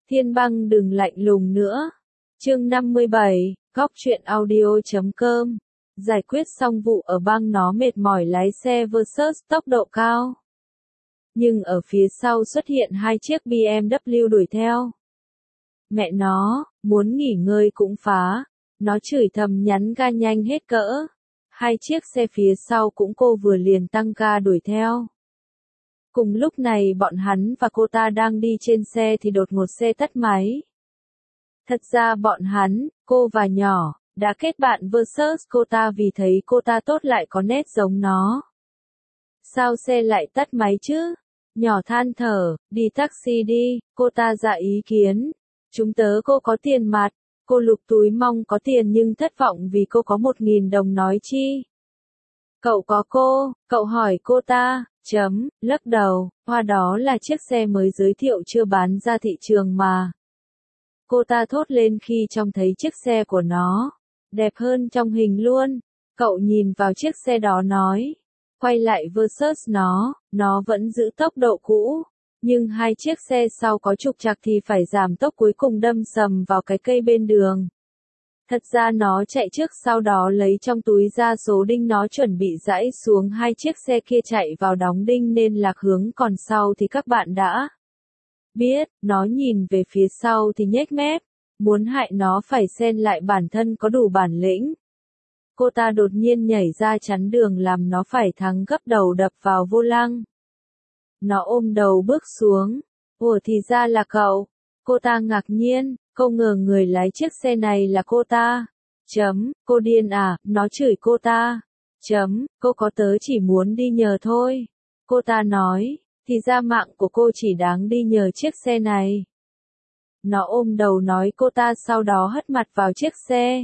Thiên Băng đừng lạnh lùng nữa. Chương 57, Góc truyện audio.com. Giải quyết xong vụ ở bang nó mệt mỏi lái xe versus tốc độ cao. Nhưng ở phía sau xuất hiện hai chiếc BMW đuổi theo. Mẹ nó, muốn nghỉ ngơi cũng phá. Nó chửi thầm nhắn ga nhanh hết cỡ. Hai chiếc xe phía sau cũng cô vừa liền tăng ga đuổi theo. Cùng lúc này bọn hắn và cô ta đang đi trên xe thì đột ngột xe tắt máy. Thật ra bọn hắn, cô và nhỏ, đã kết bạn versus cô ta vì thấy cô ta tốt lại có nét giống nó. Sao xe lại tắt máy chứ? Nhỏ than thở, đi taxi đi, cô ta ra ý kiến. Chúng tớ cô có tiền mặt, cô lục túi mong có tiền nhưng thất vọng vì cô có 1.000 đồng nói chi. Cậu có cô, cậu hỏi cô ta, lắc đầu, hoa đó là chiếc xe mới giới thiệu chưa bán ra thị trường mà. Cô ta thốt lên khi trông thấy chiếc xe của nó, đẹp hơn trong hình luôn. Cậu nhìn vào chiếc xe đó nói, quay lại versus nó vẫn giữ tốc độ cũ. Nhưng hai chiếc xe sau có trục trặc thì phải giảm tốc cuối cùng đâm sầm vào cái cây bên đường. Thật ra nó chạy trước sau đó lấy trong túi ra số đinh nó chuẩn bị giãi xuống hai chiếc xe kia chạy vào đóng đinh nên lạc hướng còn sau thì các bạn đã biết, nó nhìn về phía sau thì nhếch mép, muốn hại nó phải xen lại bản thân có đủ bản lĩnh. Cô ta đột nhiên nhảy ra chắn đường làm nó phải thắng gấp đầu đập vào vô lăng. Nó ôm đầu bước xuống, ủa thì ra là cậu. Cô ta ngạc nhiên, không ngờ người lái chiếc xe này là cô ta. Cô điên à, nó chửi cô ta. Cô có tớ chỉ muốn đi nhờ thôi. Cô ta nói, thì ra mạng của cô chỉ đáng đi nhờ chiếc xe này. Nó ôm đầu nói cô ta sau đó hất mặt vào chiếc xe.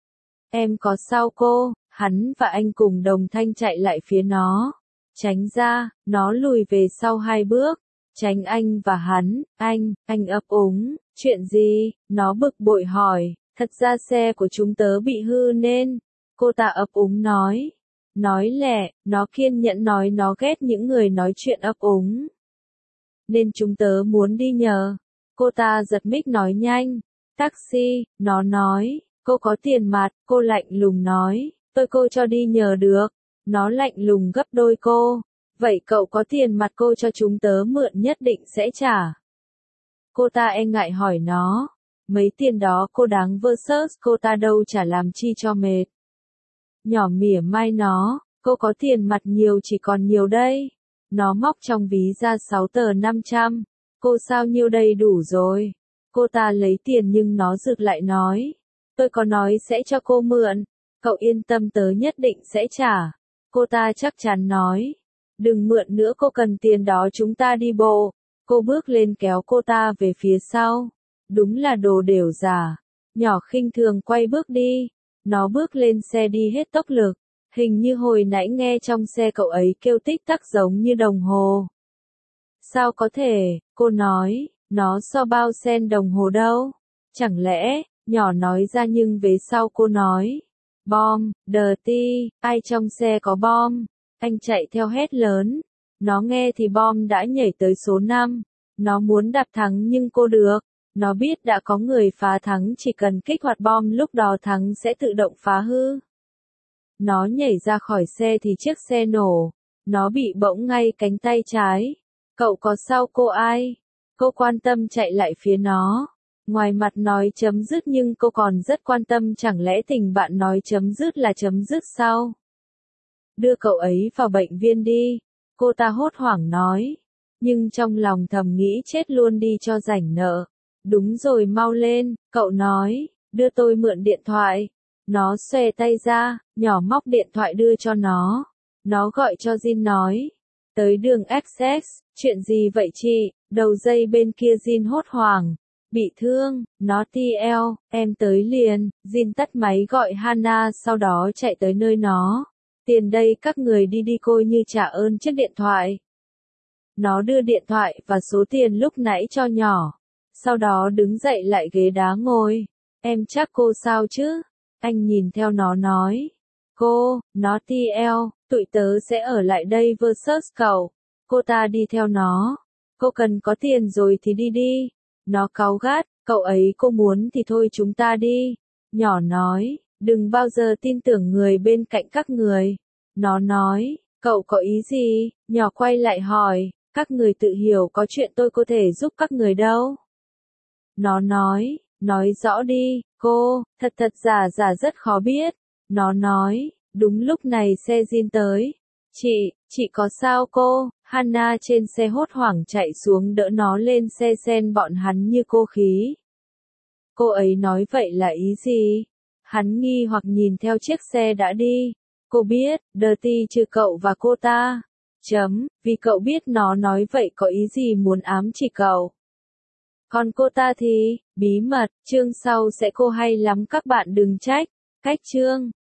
Em có sao cô, hắn và anh cùng đồng thanh chạy lại phía nó. Tránh ra, nó lùi về sau 2 bước. Tránh anh và hắn, anh ấp úng, chuyện gì, nó bực bội hỏi, thật ra xe của chúng tớ bị hư nên, cô ta ấp úng nói lẹ, nó kiên nhẫn nói nó ghét những người nói chuyện ấp úng. Nên chúng tớ muốn đi nhờ, cô ta giật mic nói nhanh, taxi, nó nói, cô có tiền mặt, cô lạnh lùng nói, cô cho đi nhờ được, nó lạnh lùng gấp đôi cô. Vậy cậu có tiền mặt cô cho chúng tớ mượn nhất định sẽ trả. Cô ta e ngại hỏi nó. Mấy tiền đó cô đáng versus cô ta đâu trả làm chi cho mệt. Nhỏ mỉa mai nó, cô có tiền mặt nhiều chỉ còn nhiều đây. Nó móc trong ví ra 6 tờ 500. Cô sao nhiêu đây đủ rồi. Cô ta lấy tiền nhưng nó rực lại nói. Tôi có nói sẽ cho cô mượn. Cậu yên tâm tớ nhất định sẽ trả. Cô ta chắc chắn nói. Đừng mượn nữa cô cần tiền đó chúng ta đi bộ. Cô bước lên kéo cô ta về phía sau. Đúng là đồ đều giả. Nhỏ khinh thường quay bước đi. Nó bước lên xe đi hết tốc lực. Hình như hồi nãy nghe trong xe cậu ấy kêu tích tắc giống như đồng hồ. Sao có thể, cô nói, nó so bao sen đồng hồ đâu. Chẳng lẽ, nhỏ nói ra nhưng về sau cô nói. Bom, dirty, ai trong xe có bom. Anh chạy theo hét lớn. Nó nghe thì bom đã nhảy tới số 5. Nó muốn đạp thắng nhưng cô được. Nó biết đã có người phá thắng chỉ cần kích hoạt bom lúc đó thắng sẽ tự động phá hư. Nó nhảy ra khỏi xe thì chiếc xe nổ. Nó bị bỗng ngay cánh tay trái. Cậu có sao cô ai? Cô quan tâm chạy lại phía nó. Ngoài mặt nói chấm dứt nhưng cô còn rất quan tâm chẳng lẽ tình bạn nói chấm dứt là chấm dứt sao? Đưa cậu ấy vào bệnh viện đi. Cô ta hốt hoảng nói. Nhưng trong lòng thầm nghĩ chết luôn đi cho rảnh nợ. Đúng rồi mau lên, cậu nói, đưa tôi mượn điện thoại. Nó xòe tay ra, nhỏ móc điện thoại đưa cho nó. Nó gọi cho Jin nói. Tới đường XX, chuyện gì vậy chị? Đầu dây bên kia Jin hốt hoảng. Bị thương, nó TL, em tới liền. Jin tắt máy gọi Hana sau đó chạy tới nơi nó. Tiền đây các người đi đi coi như trả ơn chiếc điện thoại. Nó đưa điện thoại và số tiền lúc nãy cho nhỏ. Sau đó đứng dậy lại ghế đá ngồi. Em chắc cô sao chứ? Anh nhìn theo nó nói. Cô, nó TL, tụi tớ sẽ ở lại đây versus cậu. Cô ta đi theo nó. Cô cần có tiền rồi thì đi đi. Nó cáu gắt, cậu ấy cô muốn thì thôi chúng ta đi. Nhỏ nói, đừng bao giờ tin tưởng người bên cạnh các người. Nó nói, cậu có ý gì? Nhỏ quay lại hỏi, các người tự hiểu có chuyện tôi có thể giúp các người đâu. Nó nói rõ đi, cô, thật giả rất khó biết. Nó nói, đúng lúc này xe Jin tới. Chị có sao cô? Hana trên xe hốt hoảng chạy xuống đỡ nó lên xe sen bọn hắn như cô khí. Cô ấy nói vậy là ý gì? Hắn nghi hoặc nhìn theo chiếc xe đã đi. Cô biết, Dirty trừ cậu và cô ta. Vì cậu biết nó nói vậy có ý gì muốn ám chỉ cậu. Còn cô ta thì, bí mật, chương sau sẽ cô hay lắm các bạn đừng trách. Cách chương